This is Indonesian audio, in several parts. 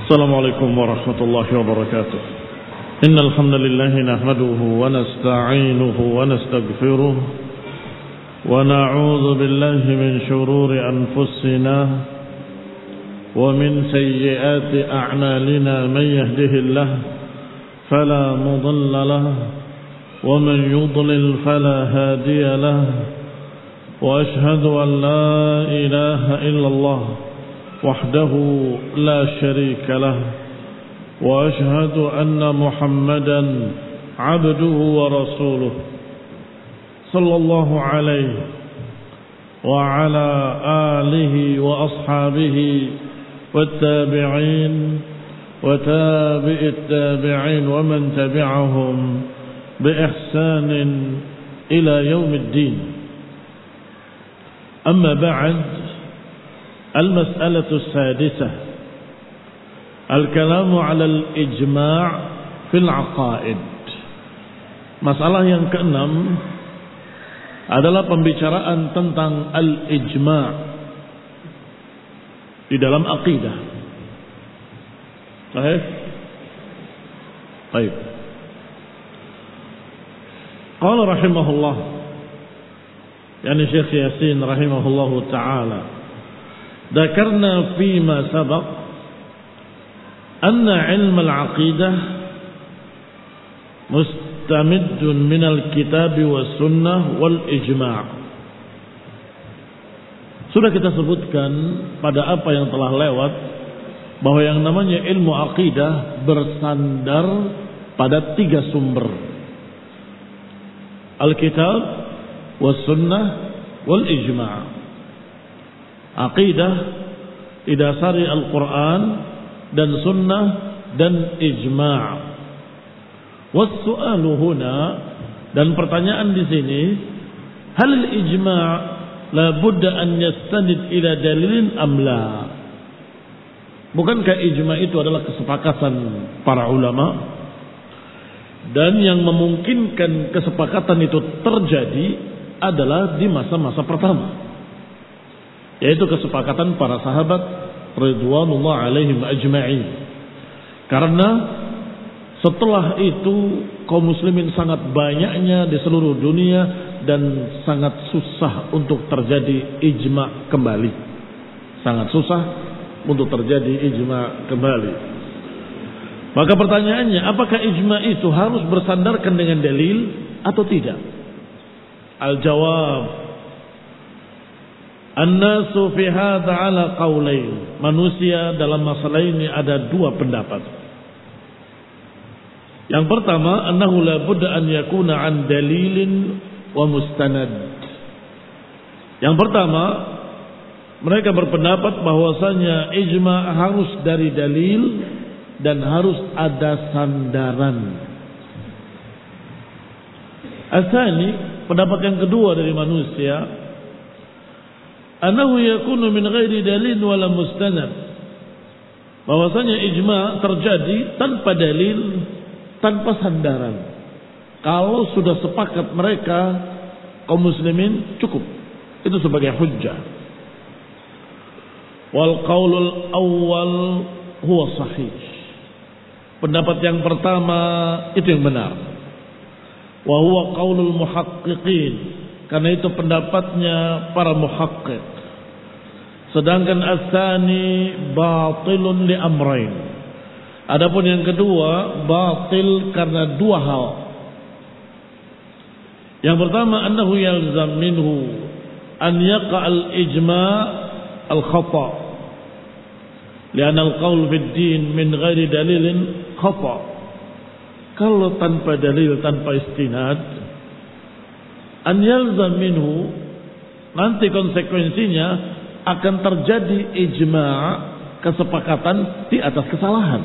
السلام عليكم ورحمة الله وبركاته. إن الحمد لله نحمده ونستعينه ونستغفره ونعوذ بالله من شرور أنفسنا ومن سيئات أعمالنا. من يهده الله فلا مضل له ومن يضلل فلا هادي له. وأشهد أن لا إله إلا الله وحده لا شريك له. وأشهد أن محمدا عبده ورسوله صلى الله عليه وعلى آله وأصحابه والتابعين وتابع التابعين ومن تبعهم بإحسان إلى يوم الدين. أما بعد، المسألة السادسة الكلام على الإجماع في العقائد. Masalah yang keenam adalah pembicaraan tentang al-ijma' di dalam akidah. Sahih? Baik. Qala rahimahullah, yani Syekh Yasin rahimahullahu ta'ala, ذكرنا فيما سبق أن علم العقيدة مستمد من الكتاب والسنة والإجماع. Sudah kita sebutkan pada apa yang telah lewat bahwa yang namanya ilmu akidah bersandar pada tiga sumber: Alkitab, was-sunnah, wal-ijma'. Aqidah didasari Al-Quran dan Sunnah dan Ijma'. Was-su'alu huna, dan pertanyaan di sini, hal al-ijma' la budda an yastanid ila dalilin am la? Bukankah ijma' itu adalah kesepakatan para ulama, dan yang memungkinkan kesepakatan itu terjadi adalah di masa-masa pertama, yaitu kesepakatan para sahabat ridwanullah alaihim ajma'in. Karena setelah itu kaum muslimin sangat banyaknya di seluruh dunia dan sangat susah untuk terjadi ijma' kembali. Sangat susah untuk terjadi ijma' kembali. Maka pertanyaannya, apakah ijma' itu harus bersandarkan dengan dalil atau tidak? Al-jawab, An-nasu fi hadza ala qaulain. Manusia dalam masalah ini ada dua pendapat. Yang pertama, annahu la budda an yakuna an dalilin wa mustanad. Yang pertama, mereka berpendapat bahwasanya ijma' harus dari dalil dan harus ada sandaran. Asani, pendapat yang kedua dari manusia, annahu yakunu min ghairi dalil wala mustanad. Bahwasanya ijma' terjadi tanpa dalil, tanpa sandaran. Kalau sudah sepakat mereka kaum muslimin, cukup itu sebagai hujjah. Wal qaulul awwal huwa sahih. Pendapat yang pertama itu yang benar. Wa huwa qaulul muhaqqiqin, karena itu pendapatnya para muhaqqiq. Sedangkan as-tsani batilun li amrayn. Adapun yang kedua batil karena dua hal. Yang pertama, annahu yalzam minhu an yaqa al-ijma' al-khata'. Lianna al-qaul fi ad-din min ghairi dalilin khata'. Kalau tanpa dalil, tanpa istinad, an yalzam minhu, nanti konsekuensinya akan terjadi ijma', kesepakatan di atas kesalahan.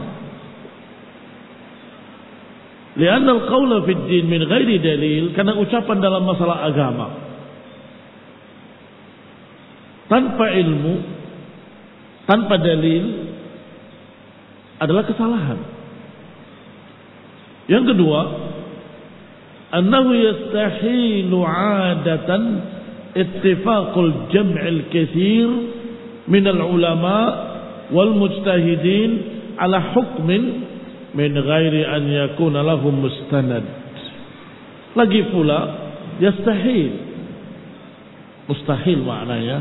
Lianna al-qawla fid din min ghairi dalil, karena ucapan dalam masalah agama tanpa ilmu, tanpa dalil adalah kesalahan. Yang kedua, annahu yastahilu 'adatan ittifaqul jam'il katsir min al-ulama wal mujtahidin ala hukmin min ghairi an yakuna lahum mustanad. Lagi pula yastahil, mustahil maknanya,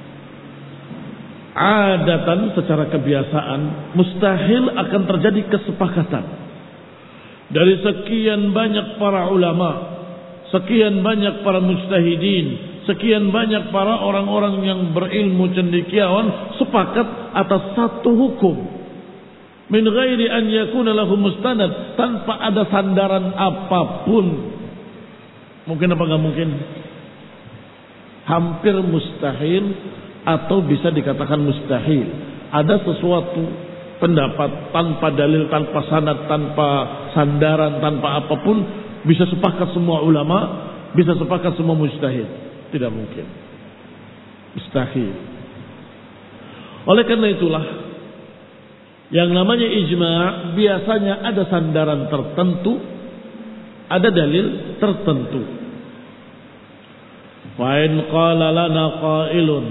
adatan secara kebiasaan mustahil akan terjadi kesepakatan dari sekian banyak para ulama, sekian banyak para mujtahidin, sekian banyak para orang-orang yang berilmu cendekiawan sepakat atas satu hukum min ghairi an yakuna lahum mustanad, tanpa ada sandaran apapun. Mungkin apa enggak mungkin? Hampir mustahil atau bisa dikatakan mustahil. Ada sesuatu pendapat tanpa dalil, tanpa sanad, tanpa sandaran, tanpa apapun bisa sepakat semua ulama, bisa sepakat semua mujtahid. Tidak mungkin. Mustahil. Oleh karena itulah yang namanya ijma' biasanya ada sandaran tertentu, ada dalil tertentu. Wa in qala lana qailun,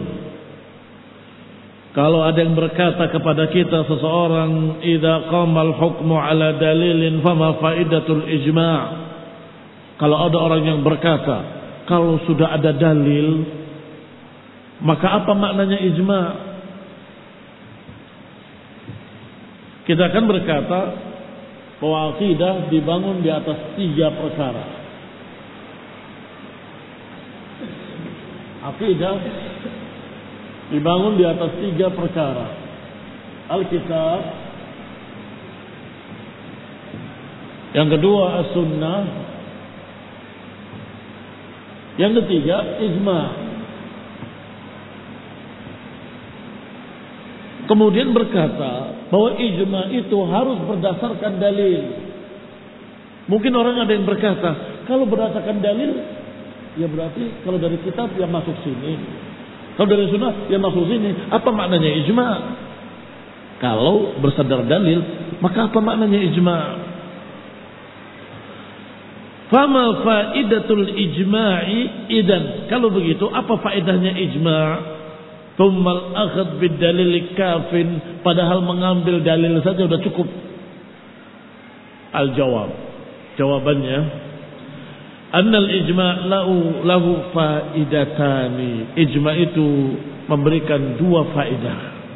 kalau ada yang berkata kepada kita seseorang, idza qamal hukmu ala dalilin fama faidatul ijma'. Kalau ada orang yang berkata, kalau sudah ada dalil, maka apa maknanya ijma'? Kita akan berkata bahwa akidah dibangun di atas 3 perkara. Akidah dibangun di atas 3 perkara. Alkitab, yang kedua as-sunnah, yang ketiga ijma'. Kemudian berkata bahwa ijma' itu harus berdasarkan dalil. Mungkin orang ada yang berkata, kalau berdasarkan dalil, ya berarti kalau dari kitab ya masuk sini, kalau dari sunnah ya masuk sini. Apa maknanya ijma'? Kalau bersandar dalil, maka apa maknanya ijma'? Fama faidatul ijma'i idan. Kalau begitu, apa faedahnya ijma'? Tsummal akhad bid-dalil kafin, padahal mengambil dalil saja sudah cukup. Al-jawab, jawabannya, annal ijma' lahu faidatani. Ijma' itu memberikan 2 faedah.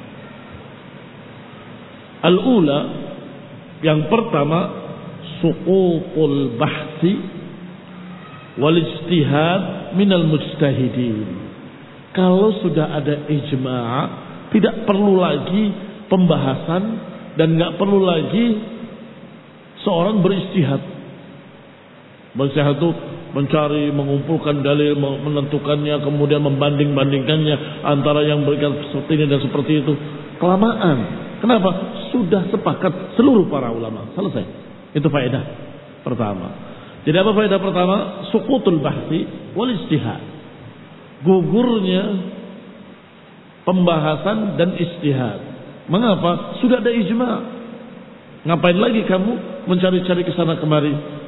Al-ula, yang pertama, suqutul bahsi wal ijtihad minal mujtahidin. Kalau sudah ada ijma', tidak perlu lagi pembahasan dan nggak perlu lagi seorang beristihad. Beristihad itu mencari, mengumpulkan dalil, menentukannya, kemudian membanding-bandingkannya antara yang berikan seperti ini dan seperti itu. Kelamaan. Kenapa? Sudah sepakat seluruh para ulama. Selesai. Itu faedah pertama. Jadi apa faedah pertama? Suqutul bahsi wal ijtihad. Gugurnya pembahasan dan ijtihad. Mengapa? Sudah ada ijma'. Ngapain lagi kamu mencari-cari ke sana kemari?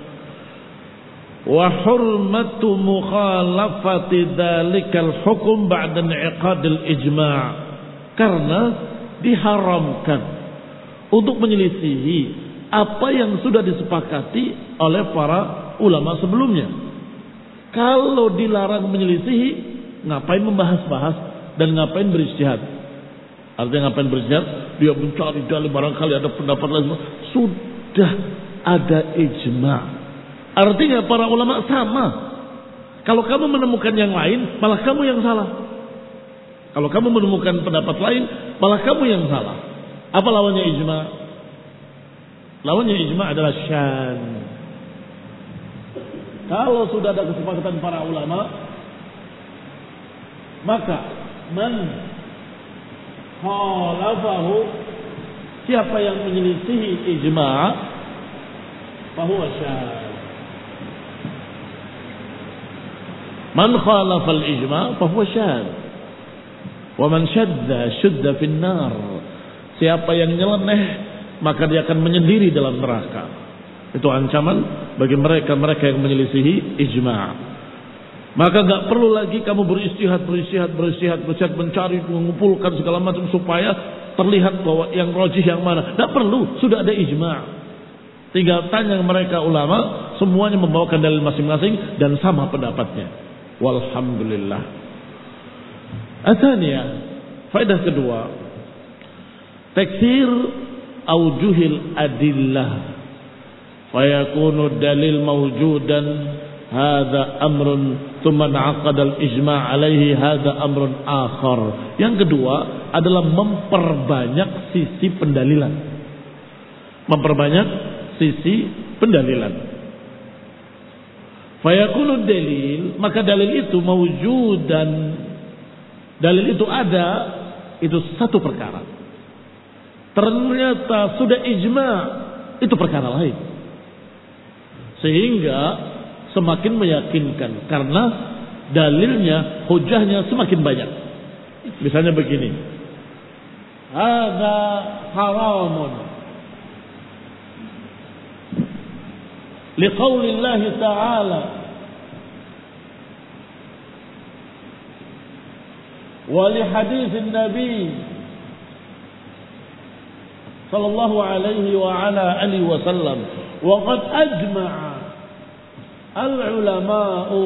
Wa hurmatu mukhalafati dzalikal hukum ba'da in'iqadil ijma'. Karena diharamkan untuk menyelisihi apa yang sudah disepakati oleh para ulama sebelumnya. Kalau dilarang menyelisihi, ngapain membahas-bahas dan ngapain berijtihad? Artinya ngapain berijtihad? Dia mencari dalil, barangkali ada pendapat lain. Sudah ada ijma'. Artinya para ulama sama. Kalau kamu menemukan yang lain, malah kamu yang salah. Kalau kamu menemukan pendapat lain, malah kamu yang salah. Apa lawannya ijma'? Lawannya ijma' adalah syadz. Kalau sudah ada kesepakatan para ulama, maka man khalafahu, siapa yang menyelisihi ijma', fahuwa syadz. Man khalafa al-ijma' fahuwa syadz. Wa man syadda syudda fin nar. Siapa yang nyeleneh, maka dia akan menyendiri dalam neraka. Itu ancaman bagi mereka yang menyelisihi ijma'. Maka enggak perlu lagi kamu beristihad, mencari, mengumpulkan segala macam supaya terlihat bahwa yang rajih yang mana. Tidak perlu, sudah ada ijma'. Tinggal tanya mereka ulama, semuanya membawakan dalil masing-masing dan sama pendapatnya. Walhamdulillah. Atsaniyah, faedah kedua, taksir aujuhil adillah fayakunu dalil mawjudan hadza amrun thumma na'aqada al-ijma' alaihi hadza amrun akhar. Yang kedua adalah memperbanyak sisi pendalilan. Memperbanyak sisi pendalilan. Fayakunu dalil, maka dalil itu mawjudan, dalil itu ada, itu satu perkara. Ternyata sudah ijma', itu perkara lain. Sehingga semakin meyakinkan karena dalilnya, hujahnya semakin banyak. Misalnya begini, hadza haramun liqaulillah ta'ala wa li haditsin nabi sallallahu alaihi wa ala alihi wa sallam wa qad ajma'a al-ulama'u.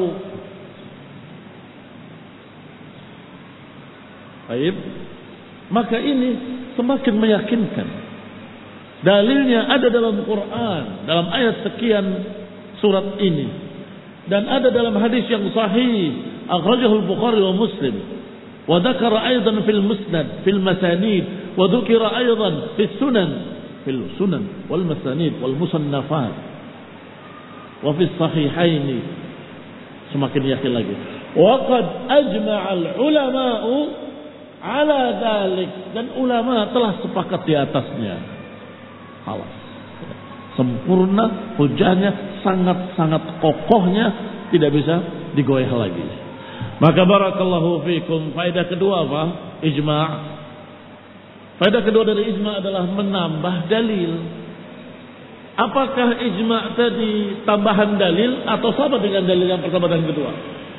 Baik, maka ini semakin meyakinkan. Dalilnya ada dalam Quran, dalam ayat sekian surat ini, dan ada dalam hadis yang sahih akhrajahu al-Bukhari wa Muslim, wa dzakara aidan fil musnad fil masanid, wa dzukira aidan fis sunan wal masanid wal musannafat wa fis sahihain. Semakin yakin lagi. Wa qad ajma'a al-ulama'u ala dzalik, dan ulama telah sepakat di atasnya. Alas. Sempurna, hujahnya sangat-sangat kokohnya, tidak bisa digoyah lagi. Maka barakallahu fikum, faedah kedua apa? Ijma'. Faedah kedua dari ijma' adalah menambah dalil. Apakah ijma' tadi tambahan dalil atau sama dengan dalil yang pertama dan kedua?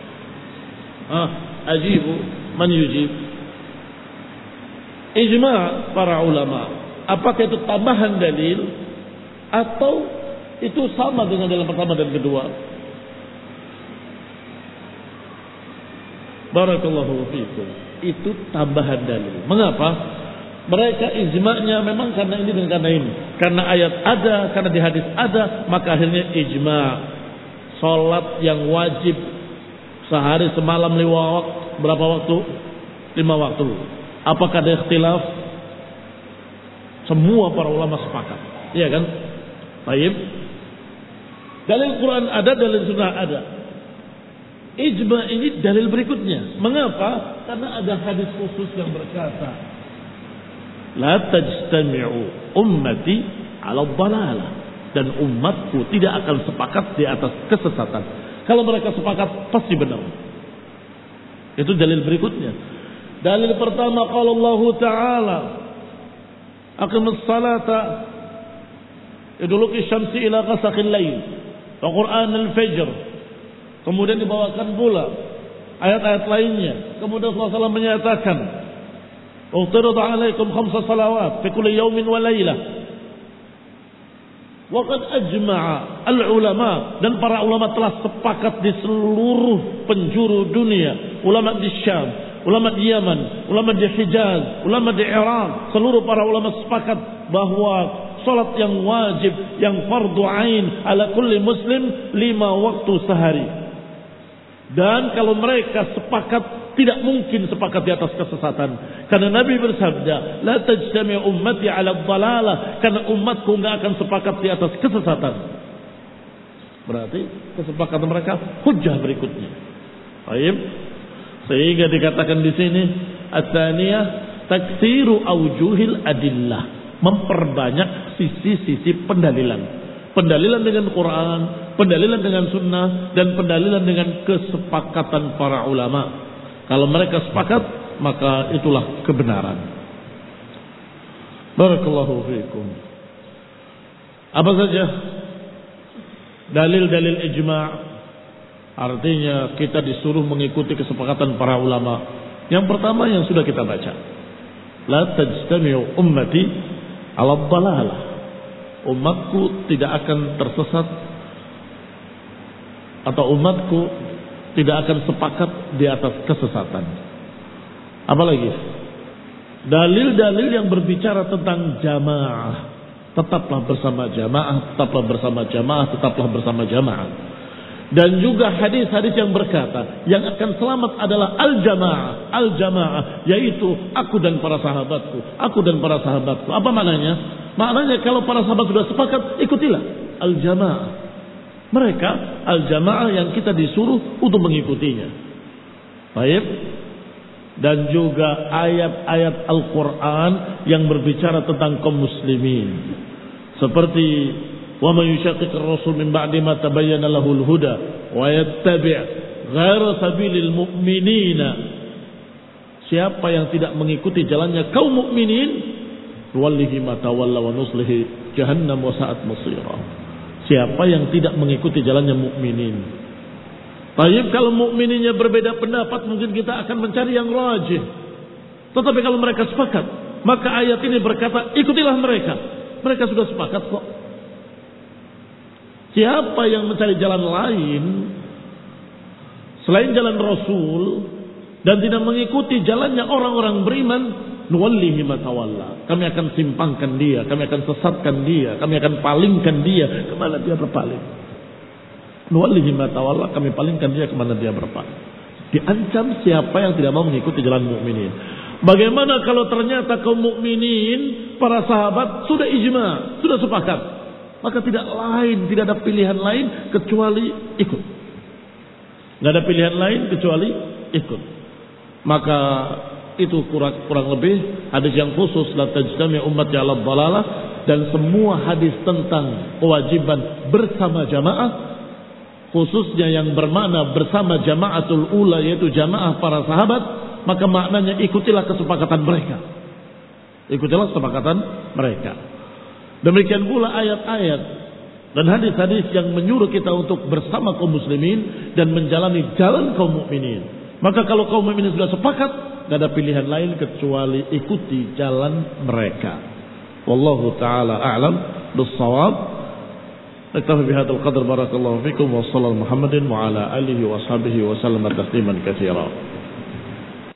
Ajibu man yujib. Ijma' para ulama, apakah itu tambahan dalil atau itu sama dengan dalil pertama dan kedua? Barakallahu fikum. Itu tambahan dalil. Mengapa? Mereka ijma'nya memang karena ini dan karena ini. Karena ayat ada, karena di hadis ada, maka akhirnya ijma'. Salat yang wajib sehari semalam 5 waktu, berapa waktu? 5 waktu. Apakah ada ikhtilaf? Semua para ulama sepakat. Iya kan? Baik. Dalil Quran ada, dalil sunnah ada. Ijma' ini dalil berikutnya. Mengapa? Karena ada hadis khusus yang berkata, la tajtami'u ummati 'ala dhalalah, dan umatku tidak akan sepakat di atas kesesatan. Kalau mereka sepakat pasti benar. Itu dalil berikutnya. Dalil pertama qala Allah Ta'ala aqimus salata iduluki syamsi ila ghasaqil lail wa Qur'anal fajr. Kemudian dibawakan pula ayat-ayat lainnya. Kemudian Rasulullah SAW menyatakan uqtirad alaikum 5 salawat fi kulli yawmin wa lailah. Wa qad ajma'a al-ulama, dan para ulama telah sepakat di seluruh penjuru dunia. Ulama di Syam, ulama di Yaman, ulama di Hijaz, ulama di Iraq, seluruh para ulama sepakat bahwa salat yang wajib, yang fardu ain ala kulli muslim 5 waktu sehari. Dan kalau mereka sepakat, tidak mungkin sepakat di atas kesesatan. Karena Nabi bersabda, la tajtami ummati ala dhalalah, karena umatku enggak akan sepakat di atas kesesatan. Berarti kesepakatan mereka hujjah berikutnya. Baik. Sehingga dikatakan di sini at-tsaniyah taksiru aujuhil adillah, memperbanyak sisi-sisi pendalilan. Pendalilan dengan Quran, pendalilan dengan sunnah, dan pendalilan dengan kesepakatan para ulama. Kalau mereka sepakat, maka itulah kebenaran. Barakallahu fiikum. Apa saja dalil-dalil ijma'? Artinya kita disuruh mengikuti kesepakatan para ulama. Yang pertama yang sudah kita baca, La tajtami'u ummati 'ala dhalalah. Umatku tidak akan tersesat atau umatku tidak akan sepakat di atas kesesatan. Apalagi dalil-dalil yang berbicara tentang jamaah. Tetaplah bersama jamaah, tetaplah bersama jamaah, tetaplah bersama jamaah. Dan juga hadis-hadis yang berkata yang akan selamat adalah al-jamaah, al-jamaah, yaitu aku dan para sahabatku, aku dan para sahabatku. Apa maknanya? Maknanya kalau para sahabat sudah sepakat, ikutilah al-jamaah. Mereka al-jamaah yang kita disuruh untuk mengikutinya. Baik. Dan juga ayat-ayat Al-Quran yang berbicara tentang kaum muslimin. Seperti wa may yushaqiqir rasul min ba'di ma tabayyana lahul huda wa yattabi' ghayra sabilil mu'minina. Siapa yang tidak mengikuti jalannya kaum mukminin, nuwallihi ma tawalla wa nuslihi jahannam wa sa'at masira. Siapa yang tidak mengikuti jalannya mukminin. Baik, kalau mukmininnya berbeda pendapat, mungkin kita akan mencari yang rajih. Tetapi kalau mereka sepakat, maka ayat ini berkata, ikutilah mereka. Mereka sudah sepakat kok. Siapa yang mencari jalan lain selain jalan Rasul dan tidak mengikuti jalannya orang-orang beriman, nuwallihi ma tawalla. Kami akan simpangkan dia, kami akan sesatkan dia, kami akan palingkan dia kemana dia berpaling. Nuwallihi ma tawalla, kami palingkan dia kemana dia berpaling. Diancam siapa yang tidak mau mengikuti jalan mukminin. Bagaimana kalau ternyata kaum mukminin, para sahabat sudah ijma, sudah sepakat, maka tidak ada pilihan lain kecuali ikut. Tidak ada pilihan lain kecuali ikut. Maka itu kurang lebih hadis yang khusus la tajtami ummati 'ala dhalalah, dan semua hadis tentang kewajiban bersama jamaah, khususnya yang bermakna bersama jamaatul ula, yaitu jamaah para sahabat, maka maknanya ikutilah kesepakatan mereka. Ikutilah kesepakatan mereka. Demikian pula ayat-ayat dan hadis-hadis yang menyuruh kita untuk bersama kaum muslimin dan menjalani jalan kaum mukminin. Maka kalau kaum mukminin sudah sepakat, tidak ada pilihan lain kecuali ikuti jalan mereka. Wallahu ta'ala a'lam bis-shawab. نكتفي بهذا القدر. بارك الله فيكم وصلى محمد وعلى آله وصحبه وسلم تسليما كثيرا.